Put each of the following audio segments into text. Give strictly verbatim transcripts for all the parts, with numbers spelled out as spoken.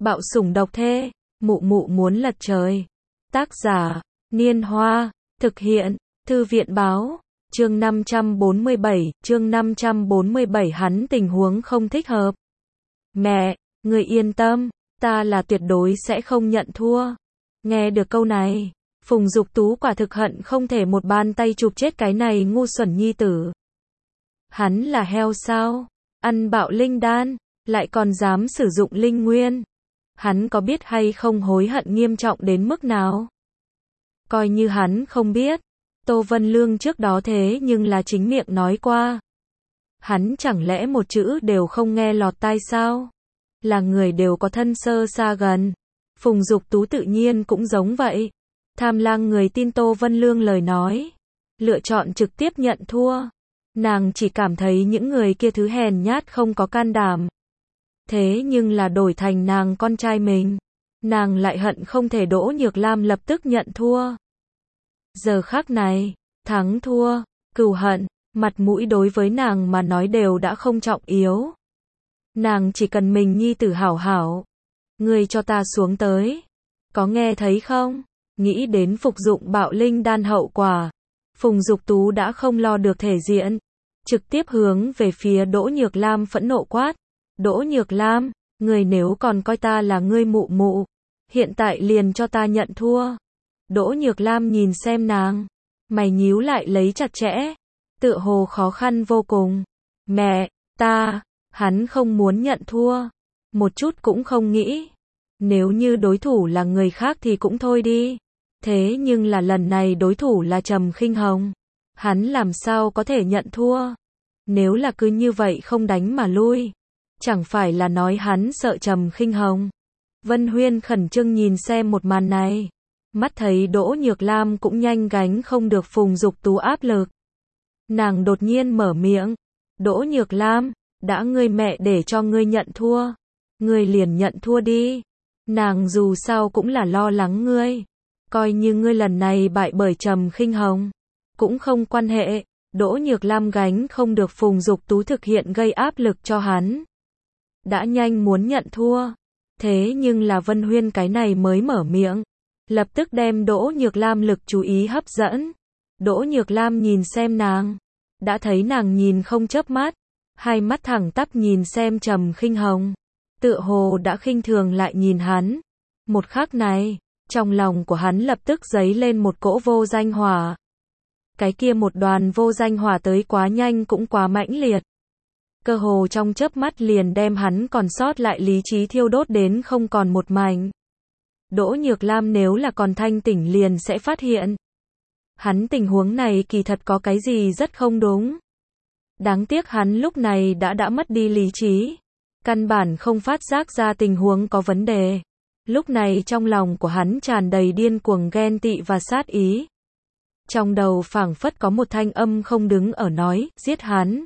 Bạo sủng độc thê, mụ mụ muốn lật trời. Tác giả, Niên Hoa, thực hiện, Thư viện báo, chương năm trăm bốn mươi bảy, chương năm trăm bốn mươi bảy hắn tình huống không thích hợp. Mẹ, người yên tâm, ta là tuyệt đối sẽ không nhận thua. Nghe được câu này, Phùng Dục Tú quả thực hận không thể một bàn tay chụp chết cái này ngu xuẩn nhi tử. Hắn là heo sao? Ăn bạo linh đan, lại còn dám sử dụng linh nguyên. Hắn có biết hay không hối hận nghiêm trọng đến mức nào? Coi như hắn không biết, Tô Vân Lương trước đó thế nhưng là chính miệng nói qua. Hắn chẳng lẽ một chữ đều không nghe lọt tai sao? Là người đều có thân sơ xa gần. Phùng Dục Tú tự nhiên cũng giống vậy. Tham lang người tin Tô Vân Lương lời nói, lựa chọn trực tiếp nhận thua. Nàng chỉ cảm thấy những người kia thứ hèn nhát không có can đảm. Thế nhưng là đổi thành nàng con trai mình, nàng lại hận không thể Đỗ Nhược Lam lập tức nhận thua. Giờ khắc này, thắng thua, cừu hận, mặt mũi đối với nàng mà nói đều đã không trọng yếu. Nàng chỉ cần mình nhi tử hảo hảo. Ngươi cho ta xuống tới. Có nghe thấy không? Nghĩ đến phục dụng bạo linh đan hậu quả, Phùng Dục Tú đã không lo được thể diện, trực tiếp hướng về phía Đỗ Nhược Lam phẫn nộ quát. Đỗ Nhược Lam, người nếu còn coi ta là ngươi mụ mụ, hiện tại liền cho ta nhận thua. Đỗ Nhược Lam nhìn xem nàng, mày nhíu lại lấy chặt chẽ, tựa hồ khó khăn vô cùng. Mẹ, ta, hắn không muốn nhận thua, một chút cũng không nghĩ. Nếu như đối thủ là người khác thì cũng thôi đi. Thế nhưng là lần này đối thủ là Trầm Khinh Hồng. Hắn làm sao có thể nhận thua? Nếu là cứ như vậy không đánh mà lui, chẳng phải là nói hắn sợ Trầm Khinh Hồng. Vân Huyên khẩn trương nhìn xem một màn này. Mắt thấy Đỗ Nhược Lam cũng nhanh gánh không được Phùng Dục Tú áp lực. Nàng đột nhiên mở miệng. Đỗ Nhược Lam, đã ngươi mẹ để cho ngươi nhận thua, ngươi liền nhận thua đi. Nàng dù sao cũng là lo lắng ngươi. Coi như ngươi lần này bại bởi Trầm Khinh Hồng, cũng không quan hệ. Đỗ Nhược Lam gánh không được Phùng Dục Tú thực hiện gây áp lực cho hắn. Đã nhanh muốn nhận thua. Thế nhưng là Vân Huyên cái này mới mở miệng, lập tức đem Đỗ Nhược Lam lực chú ý hấp dẫn. Đỗ Nhược Lam nhìn xem nàng, đã thấy nàng nhìn không chớp mắt, hai mắt thẳng tắp nhìn xem Trầm Khinh Hồng, tựa hồ đã khinh thường lại nhìn hắn. Một khắc này, trong lòng của hắn lập tức dấy lên một cỗ vô danh hỏa. Cái kia một đoàn vô danh hỏa tới quá nhanh cũng quá mãnh liệt. Cơ hồ trong chớp mắt liền đem hắn còn sót lại lý trí thiêu đốt đến không còn một mảnh. Đỗ Nhược Lam nếu là còn thanh tỉnh liền sẽ phát hiện. Hắn tình huống này kỳ thật có cái gì rất không đúng. Đáng tiếc hắn lúc này đã đã mất đi lý trí. Căn bản không phát giác ra tình huống có vấn đề. Lúc này trong lòng của hắn tràn đầy điên cuồng ghen tị và sát ý. Trong đầu phảng phất có một thanh âm không đứng ở nói, giết hắn.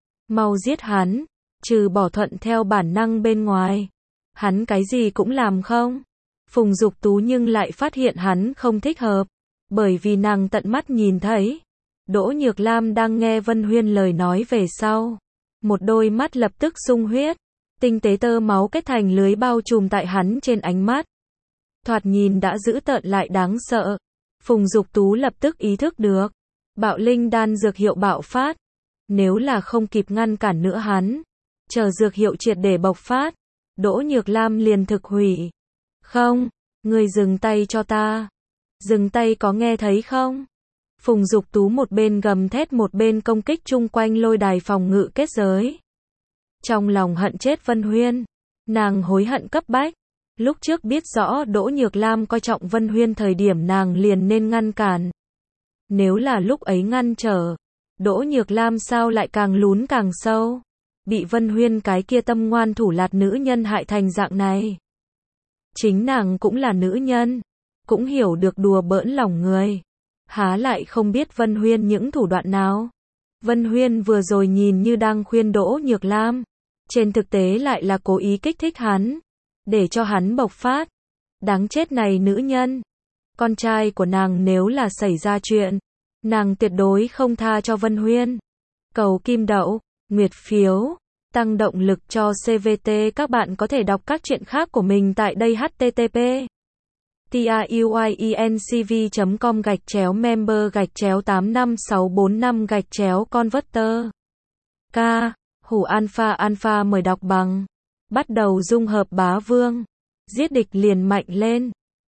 Mau giết hắn, trừ bỏ thuận theo bản năng bên ngoài. Hắn cái gì cũng làm không. Phùng Dục Tú nhưng lại phát hiện hắn không thích hợp. Bởi vì nàng tận mắt nhìn thấy. Đỗ Nhược Lam đang nghe Vân Huyên lời nói về sau. Một đôi mắt lập tức sung huyết. Tinh tế tơ máu kết thành lưới bao trùm tại hắn trên ánh mắt. Thoạt nhìn đã dữ tợn lại đáng sợ. Phùng Dục Tú lập tức ý thức được. Bạo linh đan dược hiệu bạo phát. Nếu là không kịp ngăn cản nữa hắn, chờ dược hiệu triệt để bộc phát, Đỗ Nhược Lam liền thực hủy. Không, ngươi dừng tay cho ta. Dừng tay có nghe thấy không? Phùng Dục Tú một bên gầm thét một bên công kích chung quanh lôi đài phòng ngự kết giới. Trong lòng hận chết Vân Huyên, nàng hối hận cấp bách. Lúc trước biết rõ Đỗ Nhược Lam coi trọng Vân Huyên thời điểm nàng liền nên ngăn cản. Nếu là lúc ấy ngăn trở, Đỗ Nhược Lam sao lại càng lún càng sâu. Bị Vân Huyên cái kia tâm ngoan thủ lạt nữ nhân hại thành dạng này. Chính nàng cũng là nữ nhân, cũng hiểu được đùa bỡn lòng người. Há lại không biết Vân Huyên những thủ đoạn nào. Vân Huyên vừa rồi nhìn như đang khuyên Đỗ Nhược Lam, trên thực tế lại là cố ý kích thích hắn, để cho hắn bộc phát. Đáng chết này nữ nhân. Con trai của nàng nếu là xảy ra chuyện, nàng tuyệt đối không tha cho Vân Huyên. Cầu kim đậu, nguyệt phiếu, tăng động lực cho xê vê tê. Các bạn có thể đọc các chuyện khác của mình tại đây h t t p truyencv chấm com gạch chéo member gạch chéo tám năm sáu bốn năm gạch chéo converter. K. Hủ alpha alpha mời đọc bằng. Bắt đầu dung hợp bá vương. Giết địch liền mạnh lên.